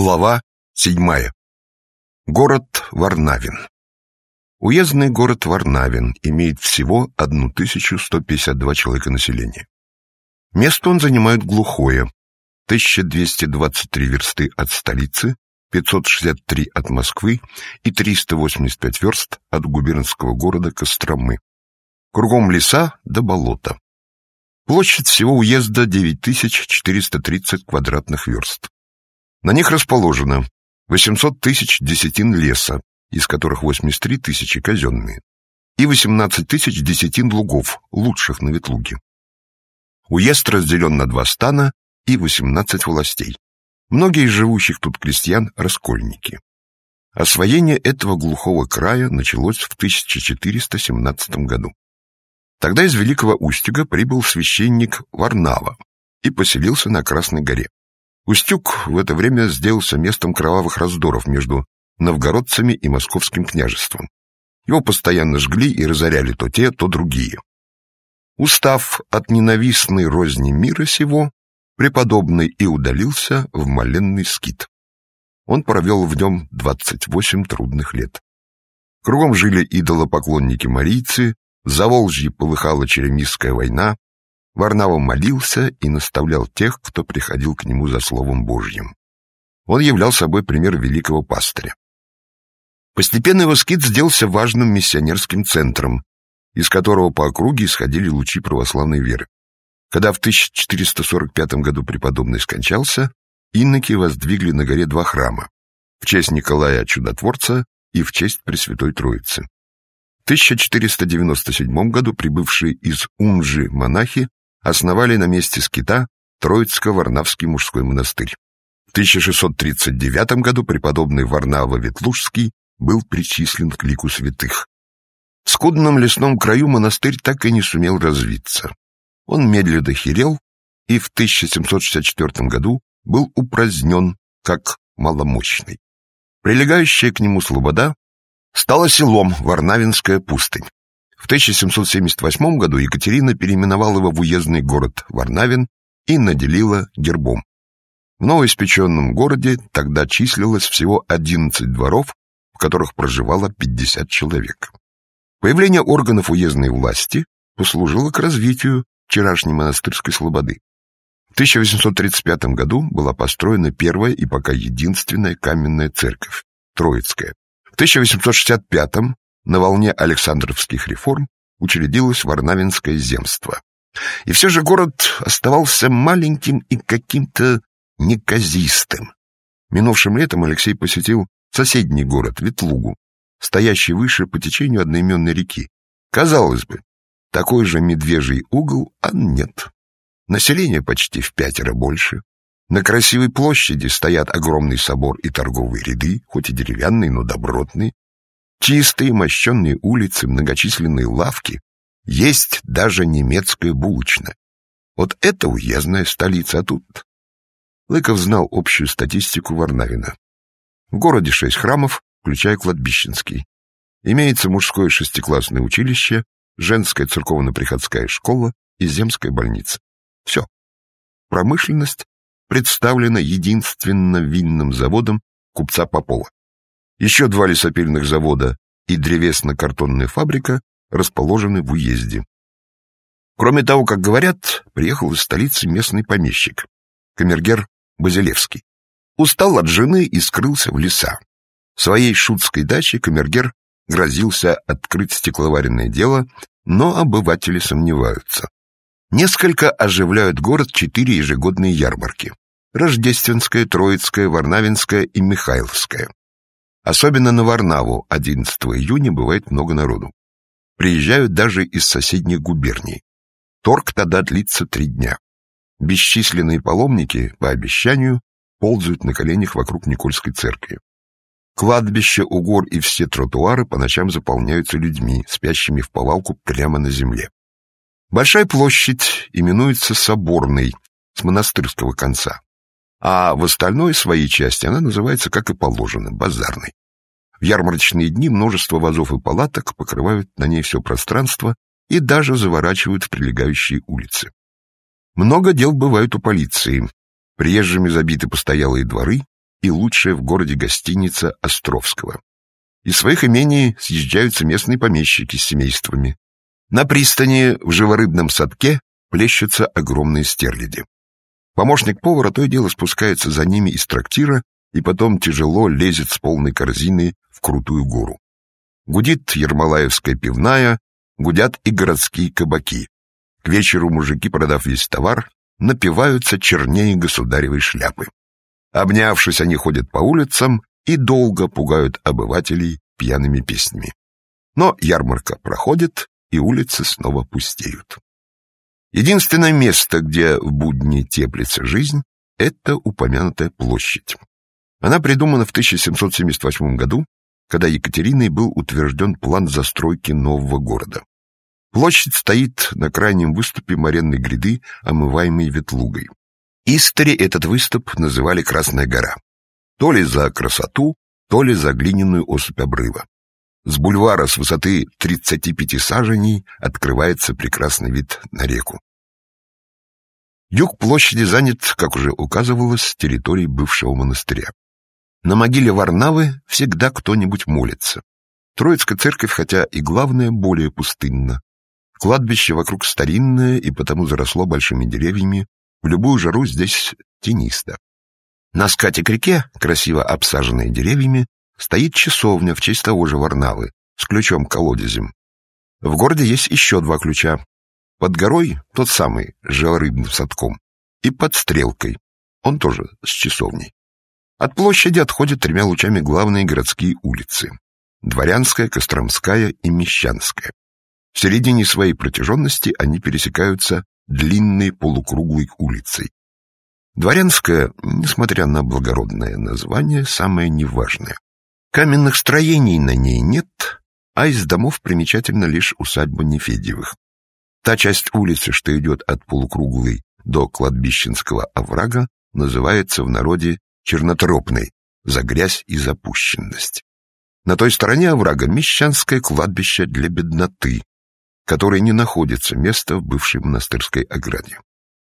Глава 7. Город Варнавин. Уездный город Варнавин имеет всего 1152 человека населения. Место он занимает глухое, 1223 версты от столицы, 563 от Москвы и 385 верст от губернского города Костромы. Кругом леса да болота. Площадь всего уезда 9430 квадратных верст. На них расположено 800 тысяч десятин леса, из которых 83 тысячи казенные, и 18 тысяч десятин лугов, лучших на Ветлуге. Уезд разделен на 2 стана и 18 властей. Многие из живущих тут крестьян – раскольники. Освоение этого глухого края началось в 1417 году. Тогда из Великого Устюга прибыл священник Варнава и поселился на Красной горе. Устюг в это время сделался местом кровавых раздоров между новгородцами и московским княжеством. Его постоянно жгли и разоряли то те, то другие. Устав от ненавистной розни мира сего, преподобный и удалился в моленный скит. Он провел в нем 28 трудных лет. Кругом жили идолопоклонники-марийцы, в Заволжье полыхала Черемисская война, Варнава молился и наставлял тех, кто приходил к нему за Словом Божьим. Он являл собой пример великого пастыря. Постепенно его скит сделался важным миссионерским центром, из которого по округе исходили лучи православной веры. Когда в 1445 году преподобный скончался, инноки воздвигли на горе 2 храма в честь Николая Чудотворца и в честь Пресвятой Троицы. В 1497 году прибывшие из Унжи монахи основали на месте скита Троицко-Варнавский мужской монастырь. В 1639 году преподобный Варнава Ветлужский был причислен к лику святых. В скудном лесном краю монастырь так и не сумел развиться. Он медленно херел и в 1764 году был упразднен как маломощный. Прилегающая к нему слобода стала селом Варнавинская пустынь. В 1778 году Екатерина переименовала его в уездный город Варнавин и наделила гербом. В новоиспеченном городе тогда числилось всего 11 дворов, в которых проживало 50 человек. Появление органов уездной власти послужило к развитию вчерашней монастырской слободы. В 1835 году была построена первая и пока единственная каменная церковь – Троицкая. В 1865 на волне Александровских реформ учредилось Варнавинское земство. И все же город оставался маленьким и каким-то неказистым. Минувшим летом Алексей посетил соседний город Ветлугу, стоящий выше по течению одноименной реки. Казалось бы, такой же медвежий угол, а нет. Население почти в 5 больше. На красивой площади стоят огромный собор и торговые ряды, хоть и деревянные, но добротные. Чистые мощенные улицы, многочисленные лавки. Есть даже немецкая булочная. Вот это уездная столица, а тут... Лыков знал общую статистику Варнавина. В городе 6 храмов, включая кладбищенский. Имеется мужское 6-классное училище, женская церковно-приходская школа и земская больница. Все. Промышленность представлена единственно винным заводом купца Попова. Еще 2 лесопильных завода и древесно-картонная фабрика расположены в уезде. Кроме того, как говорят, приехал из столицы местный помещик, камергер Базилевский. Устал от жены и скрылся в леса. В своей шутской даче камергер грозился открыть стекловаренное дело, но обыватели сомневаются. Несколько оживляют город 4 ежегодные ярмарки – Рождественская, Троицкая, Варнавинская и Михайловская. Особенно на Варнаву 11 июня бывает много народу. Приезжают даже из соседних губерний. Торг тогда длится 3 дня. Бесчисленные паломники, по обещанию, ползают на коленях вокруг Никольской церкви. Кладбища, угор и все тротуары по ночам заполняются людьми, спящими вповалку прямо на земле. Большая площадь именуется Соборной, с монастырского конца. А в остальной своей части она называется, как и положено, базарной. В ярмарочные дни множество вазов и палаток покрывают на ней все пространство и даже заворачивают в прилегающие улицы. Много дел бывает у полиции. Приезжими забиты постоялые дворы и лучшая в городе гостиница Островского. Из своих имений съезжаются местные помещики с семействами. На пристани в живорыбном садке плещутся огромные стерляди. Помощник повара то и дело спускается за ними из трактира и потом тяжело лезет с полной корзиной в крутую гору. Гудит Ермолаевская пивная, гудят и городские кабаки. К вечеру мужики, продав весь товар, напиваются чернее государевой шляпы. Обнявшись, они ходят по улицам и долго пугают обывателей пьяными песнями. Но ярмарка проходит, и улицы снова пустеют. Единственное место, где в будни теплится жизнь, это упомянутая площадь. Она придумана в 1778 году, когда Екатериной был утвержден план застройки нового города. Площадь стоит на крайнем выступе моренной гряды, омываемой Ветлугой. Истори этот выступ называли Красная гора. То ли за красоту, то ли за глиняную осыпь обрыва. С бульвара с высоты 35 саженей открывается прекрасный вид на реку. Юг площади занят, как уже указывалось, территорией бывшего монастыря. На могиле Варнавы всегда кто-нибудь молится. Троицкая церковь, хотя и главная, более пустынна. Кладбище вокруг старинное и потому заросло большими деревьями. В любую жару здесь тенисто. На скате к реке, красиво обсаженной деревьями, стоит часовня в честь того же Варнавы с ключом-колодезем. В городе есть еще два ключа. Под горой тот самый, с живорыбным садком, и под Стрелкой, он тоже с часовней. От площади отходят тремя лучами главные городские улицы — Дворянская, Костромская и Мещанская. В середине своей протяженности они пересекаются длинной полукруглой улицей. Дворянская, несмотря на благородное название, самое неважное. Каменных строений на ней нет, а из домов примечательна лишь усадьба Нефедьевых. Та часть улицы, что идет от полукруглой до кладбищенского оврага, называется в народе Чернотропной за грязь и запущенность. На той стороне оврага Мещанское кладбище для бедноты, которой не находится места в бывшей монастырской ограде.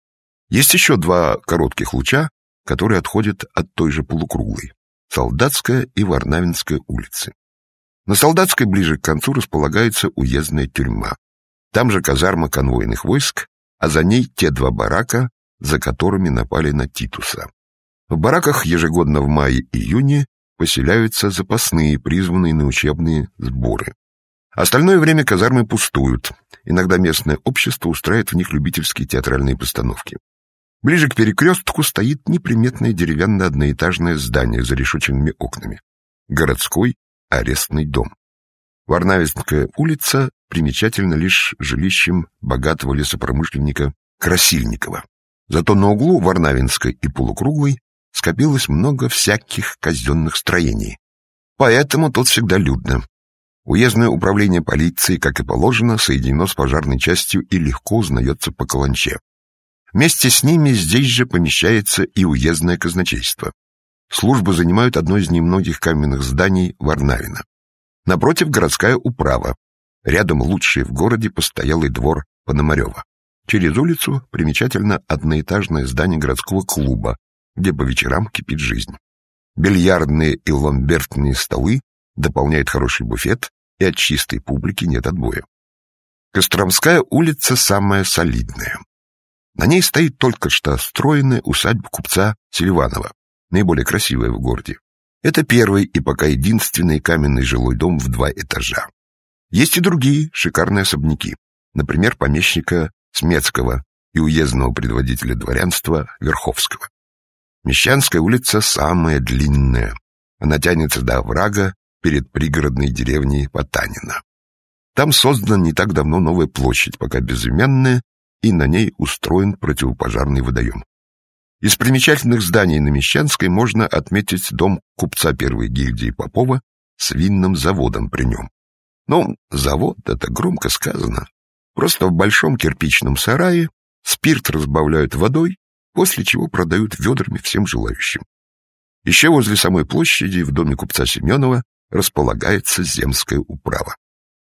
Есть еще два коротких луча, которые отходят от той же полукруглой — Солдатская и Варнавинская улицы. На Солдатской ближе к концу располагается уездная тюрьма. Там же казарма конвойных войск, а за ней те два барака, за которыми напали на Титуса. В бараках ежегодно в мае-июне поселяются запасные, призванные на учебные сборы. Остальное время казармы пустуют. Иногда местное общество устраивает в них любительские театральные постановки. Ближе к перекрестку стоит неприметное деревянное одноэтажное здание с зарешоченными окнами. Городской арестный дом. Варнавинская улица примечательна лишь жилищем богатого лесопромышленника Красильникова. Зато на углу Варнавинской и Полукруглой скопилось много всяких казенных строений. Поэтому тут всегда людно. Уездное управление полиции, как и положено, соединено с пожарной частью и легко узнается по каланче. Вместе с ними здесь же помещается и уездное казначейство. Службы занимают одно из немногих каменных зданий Варнавина. Напротив городская управа. Рядом лучший в городе постоялый двор Пономарева. Через улицу примечательно одноэтажное здание городского клуба, где по вечерам кипит жизнь. Бильярдные и ламбертные столы дополняют хороший буфет, и от чистой публики нет отбоя. Костромская улица самая солидная. На ней стоит только что строенная усадьба купца Селиванова, наиболее красивая в городе. Это первый и пока единственный каменный жилой дом в 2 этажа. Есть и другие шикарные особняки, например, помещика Смецкого и уездного предводителя дворянства Верховского. Мещанская улица самая длинная. Она тянется до оврага перед пригородной деревней Потанина. Там создана не так давно новая площадь, пока безымянная, и на ней устроен противопожарный водоем. Из примечательных зданий на Мещанской можно отметить дом купца первой гильдии Попова с винным заводом при нем. Но завод — это громко сказано. Просто в большом кирпичном сарае спирт разбавляют водой, после чего продают ведрами всем желающим. Еще возле самой площади в доме купца Семенова располагается земская управа.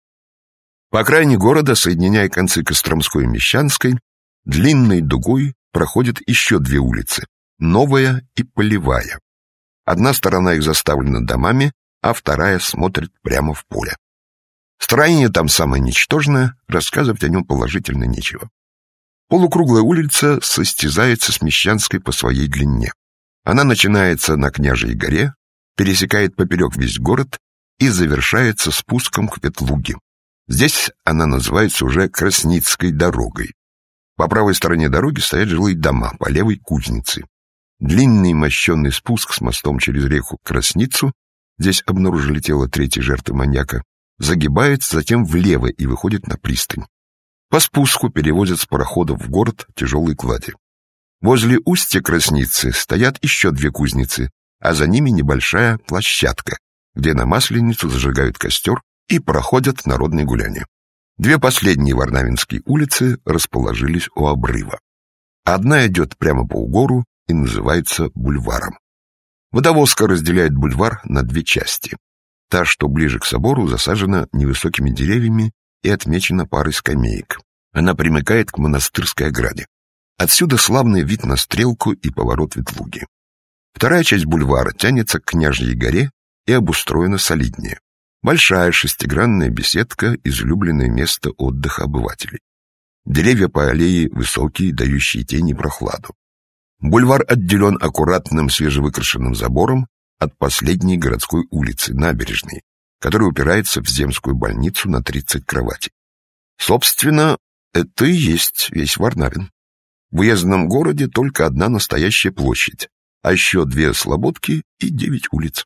По окраине города, соединяя концы Костромской и Мещанской, длинной дугой проходят еще 2 улицы — Новая и Полевая. Одна сторона их заставлена домами, а вторая смотрит прямо в поле. Строение там самое ничтожное, рассказывать о нем положительно нечего. Полукруглая улица состязается с Мещанской по своей длине. Она начинается на Княжьей горе, пересекает поперек весь город и завершается спуском к Ветлуге. Здесь она называется уже Красницкой дорогой. По правой стороне дороги стоят жилые дома, по левой — кузницы. Длинный мощенный спуск с мостом через реку Красницу, здесь обнаружили тело третьей жертвы маньяка, загибается затем влево и выходит на пристань. По спуску перевозят с пароходов в город тяжелые клади. Возле устья Красницы стоят еще 2 кузницы, а за ними небольшая площадка, где на Масленицу зажигают костер и проходят народные гуляния. 2 последние варнавинские улицы расположились у обрыва. Одна идет прямо по угору и называется бульваром. Водовозка разделяет бульвар на 2 части. Та, что ближе к собору, засажена невысокими деревьями и отмечена парой скамеек. Она примыкает к монастырской ограде. Отсюда славный вид на Стрелку и поворот Ветлуги. Вторая часть бульвара тянется к Княжьей горе и обустроена солиднее. Большая шестигранная беседка — излюбленное место отдыха обывателей. Деревья по аллее высокие, дающие тень и прохладу. Бульвар отделен аккуратным свежевыкрашенным забором от последней городской улицы, набережной, которая упирается в земскую больницу на 30 кроватей. Собственно, это и есть весь Варнавин. В уездном городе только одна настоящая площадь, а еще 2 слободки и 9 улиц.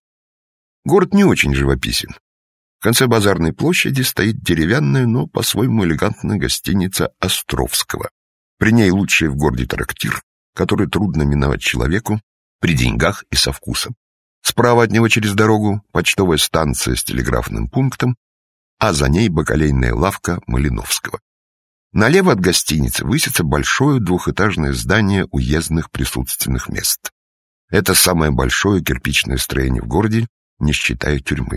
Город не очень живописен. В конце базарной площади стоит деревянная, но по-своему элегантная гостиница Островского. При ней лучший в городе трактир, который трудно миновать человеку при деньгах и со вкусом. Справа от него через дорогу почтовая станция с телеграфным пунктом, а за ней бакалейная лавка Малиновского. Налево от гостиницы высится большое 2-этажное здание уездных присутственных мест. Это самое большое кирпичное строение в городе, не считая тюрьмы.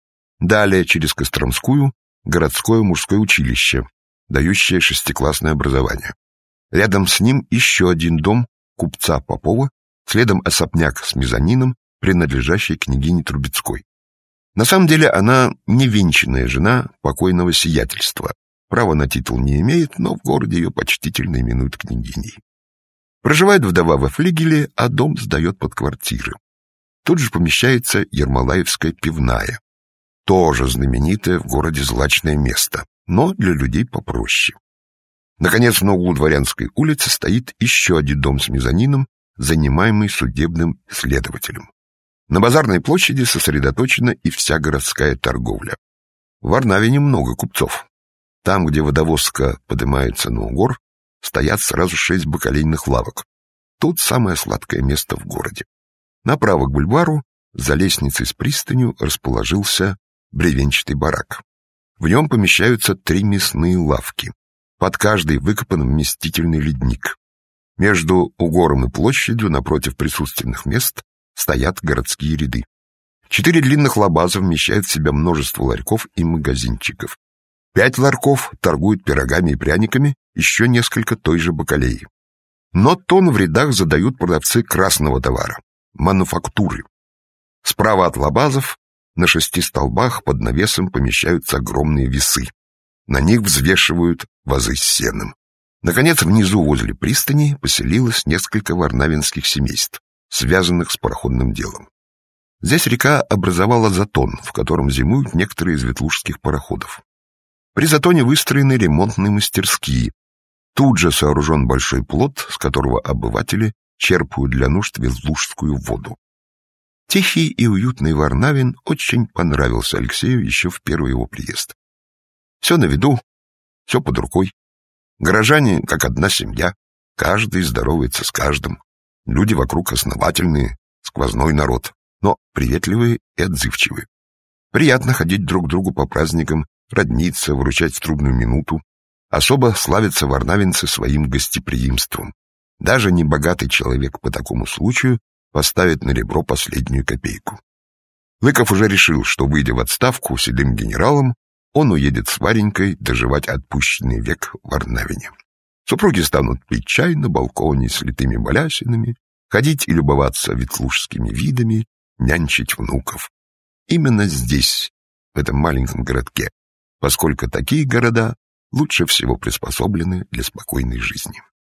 Далее, через Костромскую, городское мужское училище, дающее 6-классное образование. Рядом с ним еще один дом купца Попова, следом особняк с мезонином, принадлежащий княгине Трубецкой. На самом деле она невенчанная жена покойного сиятельства. Права на титул не имеет, но в городе ее почтительно именуют княгиней. Проживает вдова во флигеле, а дом сдает под квартиры. Тут же помещается Ермолаевская пивная, тоже знаменитое в городе злачное место, но для людей попроще. Наконец, на углу Дворянской улицы стоит еще один дом с мезонином, занимаемый судебным следователем. На базарной площади сосредоточена и вся городская торговля. В Варнавине много купцов. Там, где водовозка поднимается на угор, стоят сразу 6 бакалейных лавок. Тут самое сладкое место в городе. Направо к бульвару, за лестницей с пристанью, расположился бревенчатый барак. В нем помещаются 3 мясные лавки. Под каждой выкопан вместительный ледник. Между угором и площадью, напротив присутственных мест, стоят городские ряды. 4 длинных лабаза вмещают в себя множество ларьков и магазинчиков. 5 ларьков торгуют пирогами и пряниками, еще несколько той же бакалеи. Но тон в рядах задают продавцы красного товара — мануфактуры. Справа от лабазов на 6 столбах под навесом помещаются огромные весы. На них взвешивают вазы с сеном. Наконец, внизу возле пристани поселилось несколько варнавинских семейств, связанных с пароходным делом. Здесь река образовала затон, в котором зимуют некоторые из ветлужских пароходов. При затоне выстроены ремонтные мастерские. Тут же сооружен большой плот, с которого обыватели черпают для нужд ветлужскую воду. Тихий и уютный Варнавин очень понравился Алексею еще в первый его приезд. Все на виду, все под рукой. Горожане, как одна семья, каждый здоровается с каждым. Люди вокруг основательные, сквозной народ, но приветливые и отзывчивые. Приятно ходить друг к другу по праздникам, родниться, выручать в трудную минуту. Особо славятся варнавинцы своим гостеприимством. Даже небогатый человек по такому случаю поставит на ребро последнюю копейку. Лыков уже решил, что, выйдя в отставку седым генералом, он уедет с Варенькой доживать отпущенный век в Варнавине. Супруги станут пить чай на балконе с литыми балясинами, ходить и любоваться ветлужскими видами, нянчить внуков. Именно здесь, в этом маленьком городке, поскольку такие города лучше всего приспособлены для спокойной жизни.